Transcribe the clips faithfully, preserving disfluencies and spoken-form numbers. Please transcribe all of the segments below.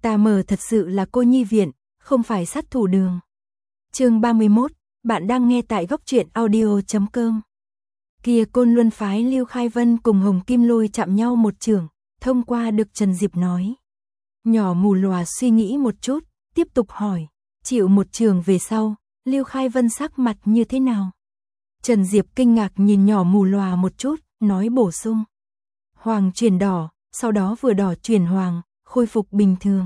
Ta mờ thật sự là cô nhi viện, không phải sát thủ đường. Chương ba mươi mốt, bạn đang nghe tại góc truyện audio chấm com. Kia Côn Luân phái Lưu Khai Vân cùng Hồng Kim Lôi chạm nhau một chưởng, thông qua được Trần Diệp nói. Nhỏ mù lòa suy nghĩ một chút, tiếp tục hỏi, chịu một chưởng về sau, Lưu Khai Vân sắc mặt như thế nào? Trần Diệp kinh ngạc nhìn nhỏ mù lòa một chút, nói bổ sung. Hoàng chuyển đỏ, sau đó vừa đỏ chuyển hoàng, khôi phục bình thường.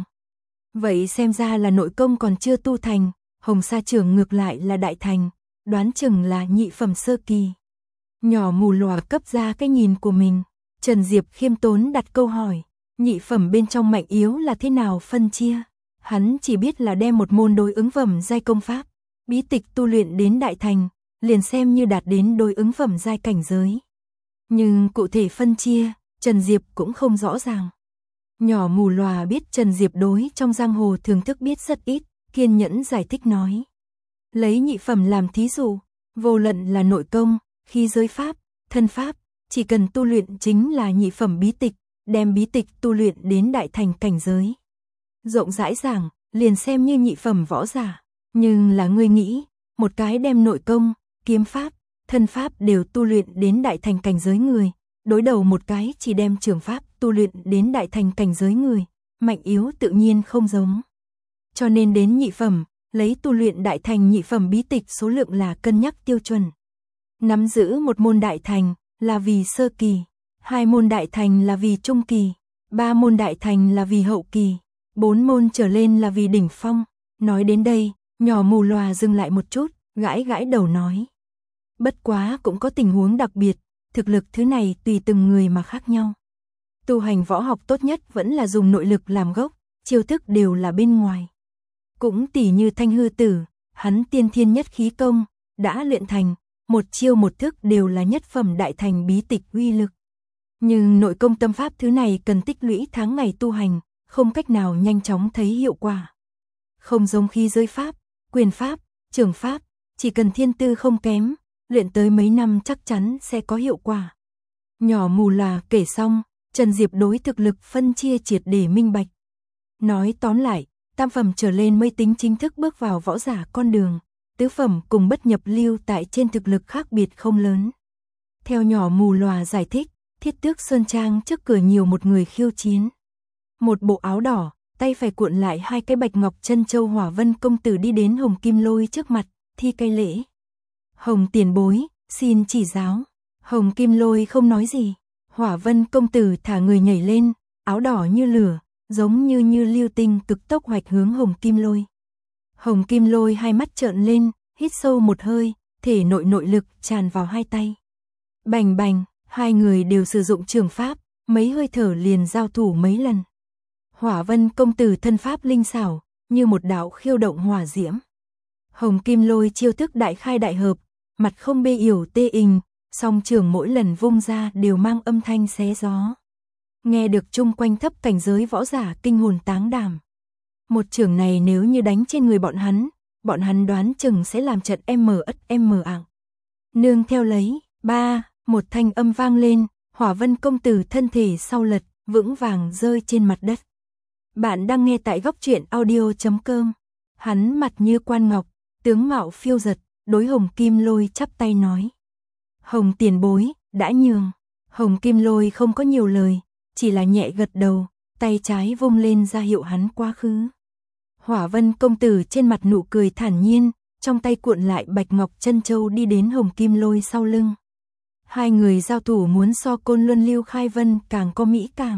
Vậy xem ra là nội công còn chưa tu thành, Hồng Sa trưởng ngược lại là đại thành, đoán chừng là nhị phẩm sơ kỳ. Nhỏ mù lòa cấp ra cái nhìn của mình, Trần Diệp khiêm tốn đặt câu hỏi, nhị phẩm bên trong mạnh yếu là thế nào phân chia? Hắn chỉ biết là đem một môn đối ứng phẩm giai công pháp, bí tịch tu luyện đến đại thành, liền xem như đạt đến đối ứng phẩm giai cảnh giới. Nhưng cụ thể phân chia, Trần Diệp cũng không rõ ràng. Nhỏ mù lòa biết Trần Diệp đối trong giang hồ thường thức biết rất ít, kiên nhẫn giải thích nói. Lấy nhị phẩm làm thí dụ, vô luận là nội công, khí giới pháp, thân pháp, chỉ cần tu luyện chính là nhị phẩm bí tịch, đem bí tịch tu luyện đến đại thành cảnh giới. Rộng rãi giảng, liền xem như nhị phẩm võ giả, nhưng là ngươi nghĩ, một cái đem nội công, kiếm pháp, thân pháp đều tu luyện đến đại thành cảnh giới người, đối đầu một cái chỉ đem trường pháp tu luyện đến đại thành cảnh giới người, mạnh yếu tự nhiên không giống. Cho nên đến nhị phẩm, lấy tu luyện đại thành nhị phẩm bí tịch số lượng là cân nhắc tiêu chuẩn. Nắm giữ một môn đại thành là vì sơ kỳ, hai môn đại thành là vì trung kỳ, ba môn đại thành là vì hậu kỳ, bốn môn trở lên là vì đỉnh phong. Nói đến đây, nhỏ mù lòa dừng lại một chút, gãi gãi đầu nói. Bất quá cũng có tình huống đặc biệt, thực lực thứ này tùy từng người mà khác nhau. Tu hành võ học tốt nhất vẫn là dùng nội lực làm gốc, chiêu thức đều là bên ngoài. Cũng tỉ như Thanh Hư Tử, hắn tiên thiên nhất khí công, đã luyện thành, một chiêu một thức đều là nhất phẩm đại thành bí tịch uy lực. Nhưng nội công tâm pháp thứ này cần tích lũy tháng ngày tu hành, không cách nào nhanh chóng thấy hiệu quả. Không giống khí giới pháp, quyền pháp, trường pháp, chỉ cần thiên tư không kém, luyện tới mấy năm chắc chắn sẽ có hiệu quả. Nhỏ mù là kể xong, Trần Diệp đối thực lực phân chia triệt để minh bạch. Nói tóm lại, tam phẩm trở lên mới tính chính thức bước vào võ giả con đường, tứ phẩm cùng bất nhập lưu tại trên thực lực khác biệt không lớn. Theo nhỏ mù lòa giải thích, Thiết Tước Sơn Trang trước cửa nhiều một người khiêu chiến. Một bộ áo đỏ, tay phải cuộn lại hai cái bạch ngọc chân châu Hỏa Vân công tử đi đến Hồng Kim Lôi trước mặt, thi cây lễ. Hồng tiền bối, xin chỉ giáo. Hồng Kim Lôi không nói gì. Hỏa Vân công tử thả người nhảy lên, áo đỏ như lửa, giống như như lưu tinh cực tốc hoạch hướng Hồng Kim Lôi. Hồng Kim Lôi hai mắt trợn lên, hít sâu một hơi, thể nội nội lực tràn vào hai tay. Bành bành, hai người đều sử dụng trường pháp, mấy hơi thở liền giao thủ mấy lần. Hỏa Vân công tử thân pháp linh xảo, như một đạo khiêu động hỏa diễm. Hồng Kim Lôi chiêu thức đại khai đại hợp, mặt không bê yểu tê ình, song trường mỗi lần vung ra đều mang âm thanh xé gió. Nghe được chung quanh thấp cảnh giới võ giả kinh hồn táng đảm. Một trường này nếu như đánh trên người bọn hắn, bọn hắn đoán chừng sẽ làm trận M ất M ảng. Nương theo lấy, ba, một thanh âm vang lên, Hỏa Vân công tử thân thể sau lật, vững vàng rơi trên mặt đất. Bạn đang nghe tại góc truyện audio chấm com. Hắn mặt như quan ngọc, tướng mạo phiêu giật, đối Hồng Kim Lôi chắp tay nói. Hồng tiền bối, đã nhường. Hồng Kim Lôi không có nhiều lời, chỉ là nhẹ gật đầu, tay trái vung lên ra hiệu hắn quá khứ. Hỏa Vân công tử trên mặt nụ cười thản nhiên, trong tay cuộn lại bạch ngọc chân châu đi đến Hồng Kim Lôi sau lưng. Hai người giao thủ muốn so Côn Luân Lưu Khai Vân càng có mỹ cảm.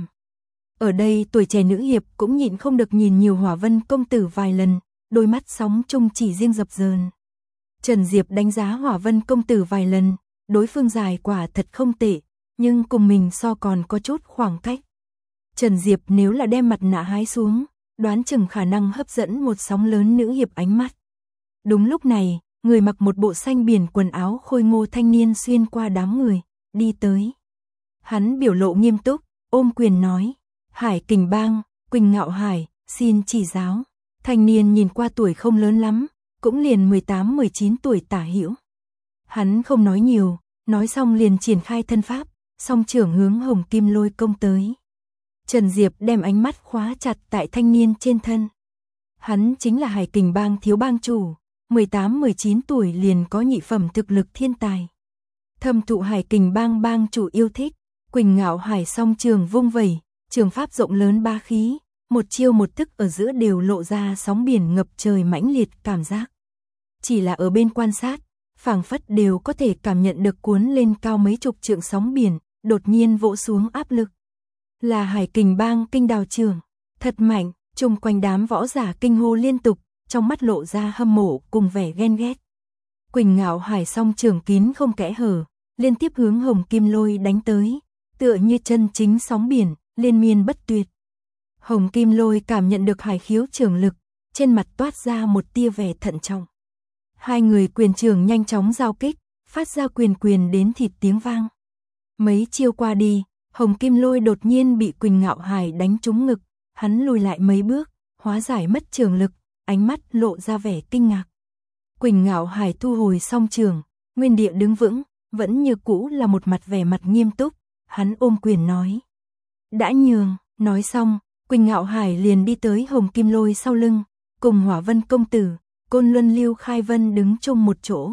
Ở đây tuổi trẻ nữ hiệp cũng nhịn không được nhìn nhiều Hỏa Vân công tử vài lần, đôi mắt sóng chung chỉ riêng dập dờn. Trần Diệp đánh giá Hỏa Vân công tử vài lần, đối phương dài quả thật không tệ, nhưng cùng mình so còn có chút khoảng cách. Trần Diệp nếu là đem mặt nạ hái xuống, đoán chừng khả năng hấp dẫn một sóng lớn nữ hiệp ánh mắt. Đúng lúc này, người mặc một bộ xanh biển quần áo khôi ngô thanh niên xuyên qua đám người, đi tới. Hắn biểu lộ nghiêm túc, ôm quyền nói, Hải Kình Bang, Quỳnh Ngạo Hải, xin chỉ giáo. Thanh niên nhìn qua tuổi không lớn lắm, cũng liền mười tám mười chín tuổi tả hữu. Hắn không nói nhiều, nói xong liền triển khai thân pháp, song trưởng hướng Hồng Kim Lôi công tới. Trần Diệp đem ánh mắt khóa chặt tại thanh niên trên thân. Hắn chính là Hải Kình bang thiếu bang chủ, mười tám mười chín tuổi liền có nhị phẩm thực lực thiên tài. Thâm thụ Hải Kình bang bang chủ yêu thích, Quỳnh Ngạo Hải song trường vung vẩy, trường pháp rộng lớn ba khí, một chiêu một thức ở giữa đều lộ ra sóng biển ngập trời mãnh liệt cảm giác. Chỉ là ở bên quan sát, phảng phất đều có thể cảm nhận được cuốn lên cao mấy chục trượng sóng biển, đột nhiên vỗ xuống áp lực. Là Hải Kình bang kinh đào trường, thật mạnh, chung quanh đám võ giả kinh hô liên tục, trong mắt lộ ra hâm mộ cùng vẻ ghen ghét. Quỳnh Ngạo Hải song trường kín không kẽ hở, liên tiếp hướng Hồng Kim Lôi đánh tới, tựa như chân chính sóng biển, liên miên bất tuyệt. Hồng Kim Lôi cảm nhận được hải khiếu trường lực, trên mặt toát ra một tia vẻ thận trọng. Hai người quyền trường nhanh chóng giao kích, phát ra quyền quyền đến thịt tiếng vang. Mấy chiêu qua đi, Hồng Kim Lôi đột nhiên bị Quỳnh Ngạo Hải đánh trúng ngực, hắn lùi lại mấy bước, hóa giải mất trường lực, ánh mắt lộ ra vẻ kinh ngạc. Quỳnh Ngạo Hải thu hồi song trường, nguyên địa đứng vững, vẫn như cũ là một mặt vẻ mặt nghiêm túc, hắn ôm quyền nói. Đã nhường, nói xong, Quỳnh Ngạo Hải liền đi tới Hồng Kim Lôi sau lưng, cùng Hỏa Vân công tử, Côn Luân Lưu Khai Vân đứng chung một chỗ.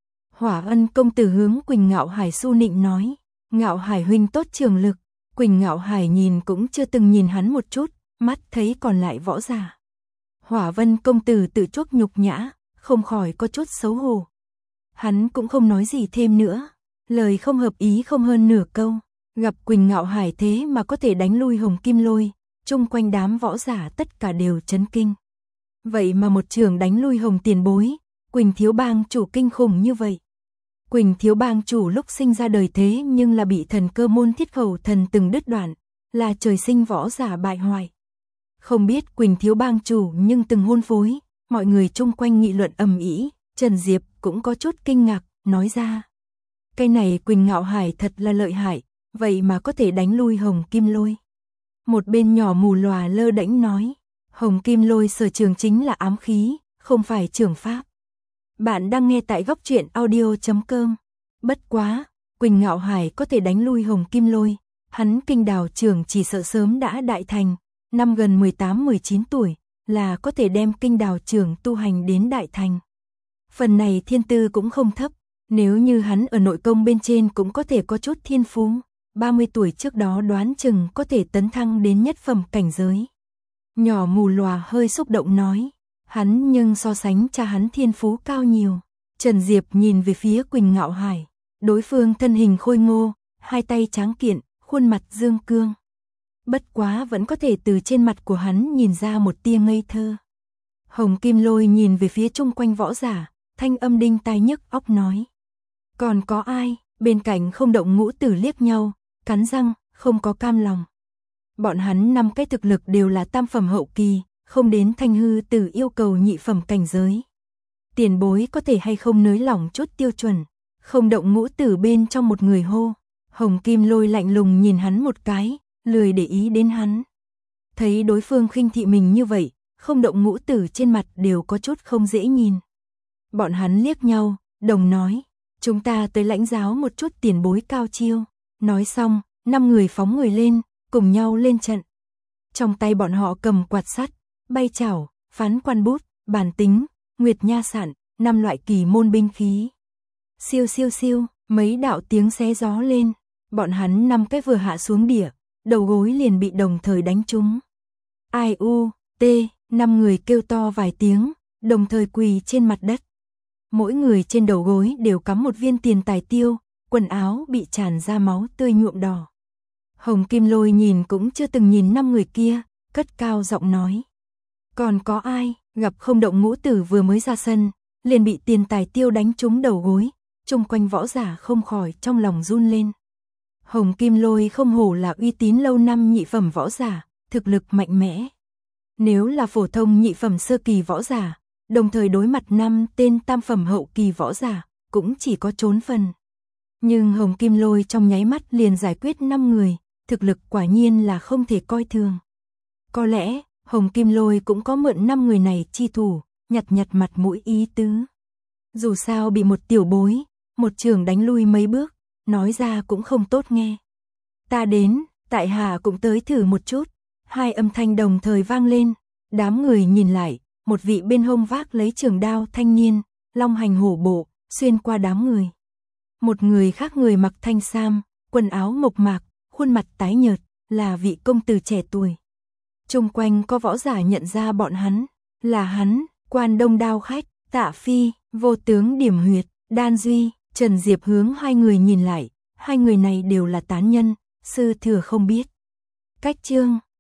Hỏa Vân công tử hướng Quỳnh Ngạo Hải su nịnh nói, Ngạo Hải huynh tốt trường lực. Quỳnh Ngạo Hải nhìn cũng chưa từng nhìn hắn một chút, mắt thấy còn lại võ giả. Hỏa Vân công tử tự chuốc nhục nhã, không khỏi có chút xấu hổ. Hắn cũng không nói gì thêm nữa, lời không hợp ý không hơn nửa câu. Gặp Quỳnh Ngạo Hải thế mà có thể đánh lui Hồng Kim Lôi, chung quanh đám võ giả tất cả đều chấn kinh. Vậy mà một trường đánh lui Hồng tiền bối, Quỳnh thiếu bang chủ kinh khủng như vậy. Quỳnh thiếu bang chủ lúc sinh ra đời thế nhưng là bị thần cơ môn thiết khẩu thần từng đứt đoạn, là trời sinh võ giả bại hoại. Không biết Quỳnh thiếu bang chủ nhưng từng hôn phối, mọi người chung quanh nghị luận ầm ĩ, Trần Diệp cũng có chút kinh ngạc, nói ra. Cái này Quỳnh Ngạo Hải thật là lợi hại, vậy mà có thể đánh lui Hồng Kim Lôi. Một bên nhỏ mù lòa lơ đễnh nói, Hồng Kim Lôi sở trường chính là ám khí, không phải trường pháp. Bạn đang nghe tại góc truyện audio chấm com. Bất quá, Quỳnh Ngạo Hải có thể đánh lui Hồng Kim Lôi, hắn kinh đào trường chỉ sợ sớm đã đại thành, năm gần mười tám mười chín tuổi, là có thể đem kinh đào trường tu hành đến đại thành. Phần này thiên tư cũng không thấp, nếu như hắn ở nội công bên trên cũng có thể có chút thiên phú, ba mươi tuổi trước đó đoán chừng có thể tấn thăng đến nhất phẩm cảnh giới. Nhỏ mù lòa hơi xúc động nói, hắn nhưng so sánh cha hắn thiên phú cao nhiều. Trần Diệp nhìn về phía Quỳnh Ngạo Hải, đối phương thân hình khôi ngô, hai tay tráng kiện, khuôn mặt dương cương. Bất quá vẫn có thể từ trên mặt của hắn nhìn ra một tia ngây thơ. Hồng Kim Lôi nhìn về phía chung quanh võ giả, thanh âm đinh tai nhức óc nói. Còn có ai? Bên cạnh Không Động Ngũ Tử liếc nhau, cắn răng, không có cam lòng. Bọn hắn năm cái thực lực đều là tam phẩm hậu kỳ, không đến Thanh Hư Tử yêu cầu nhị phẩm cảnh giới. Tiền bối có thể hay không nới lỏng chút tiêu chuẩn. Không Động Ngũ Tử bên trong một người hô. Hồng Kim Lôi lạnh lùng nhìn hắn một cái, lười để ý đến hắn. Thấy đối phương khinh thị mình như vậy, Không Động Ngũ Tử trên mặt đều có chút không dễ nhìn. Bọn hắn liếc nhau, đồng nói, chúng ta tới lãnh giáo một chút tiền bối cao chiêu. Nói xong, năm người phóng người lên, cùng nhau lên trận. Trong tay bọn họ cầm quạt sắt, bay chảo, phán quan bút, bàn tính, nguyệt nha sạn, năm loại kỳ môn binh khí. Siêu siêu siêu, mấy đạo tiếng xé gió lên, bọn hắn năm cái vừa hạ xuống địa, đầu gối liền bị đồng thời đánh trúng. Ai u, tê, năm người kêu to vài tiếng, đồng thời quỳ trên mặt đất. Mỗi người trên đầu gối đều cắm một viên tiền tài tiêu, quần áo bị tràn ra máu tươi nhuộm đỏ. Hồng Kim Lôi nhìn cũng chưa từng nhìn năm người kia, cất cao giọng nói. Còn có ai? Gặp Không Động Ngũ Tử vừa mới ra sân, liền bị tiền tài tiêu đánh trúng đầu gối, chung quanh võ giả không khỏi trong lòng run lên. Hồng Kim Lôi không hổ là uy tín lâu năm nhị phẩm võ giả, thực lực mạnh mẽ. Nếu là phổ thông nhị phẩm sơ kỳ võ giả, đồng thời đối mặt năm tên tam phẩm hậu kỳ võ giả, cũng chỉ có trốn phần. Nhưng Hồng Kim Lôi trong nháy mắt liền giải quyết năm người, thực lực quả nhiên là không thể coi thường. Có lẽ, Hồng Kim Lôi cũng có mượn năm người này chi thủ, nhặt nhặt mặt mũi ý tứ. Dù sao bị một tiểu bối, một trường đánh lui mấy bước, nói ra cũng không tốt nghe. Ta đến, tại hạ cũng tới thử một chút. Hai âm thanh đồng thời vang lên, đám người nhìn lại, một vị bên hông vác lấy trường đao thanh niên, long hành hổ bộ, xuyên qua đám người. Một người khác người mặc thanh sam, quần áo mộc mạc, khuôn mặt tái nhợt, là vị công tử trẻ tuổi. Chung quanh có võ giả nhận ra bọn hắn, là hắn, Quan Đông đao khách, Tạ Phi, Vô tướng Điểm Huyệt, Đan Duy, Trần Diệp hướng hai người nhìn lại, hai người này đều là tán nhân, sư thừa không biết. Cách chương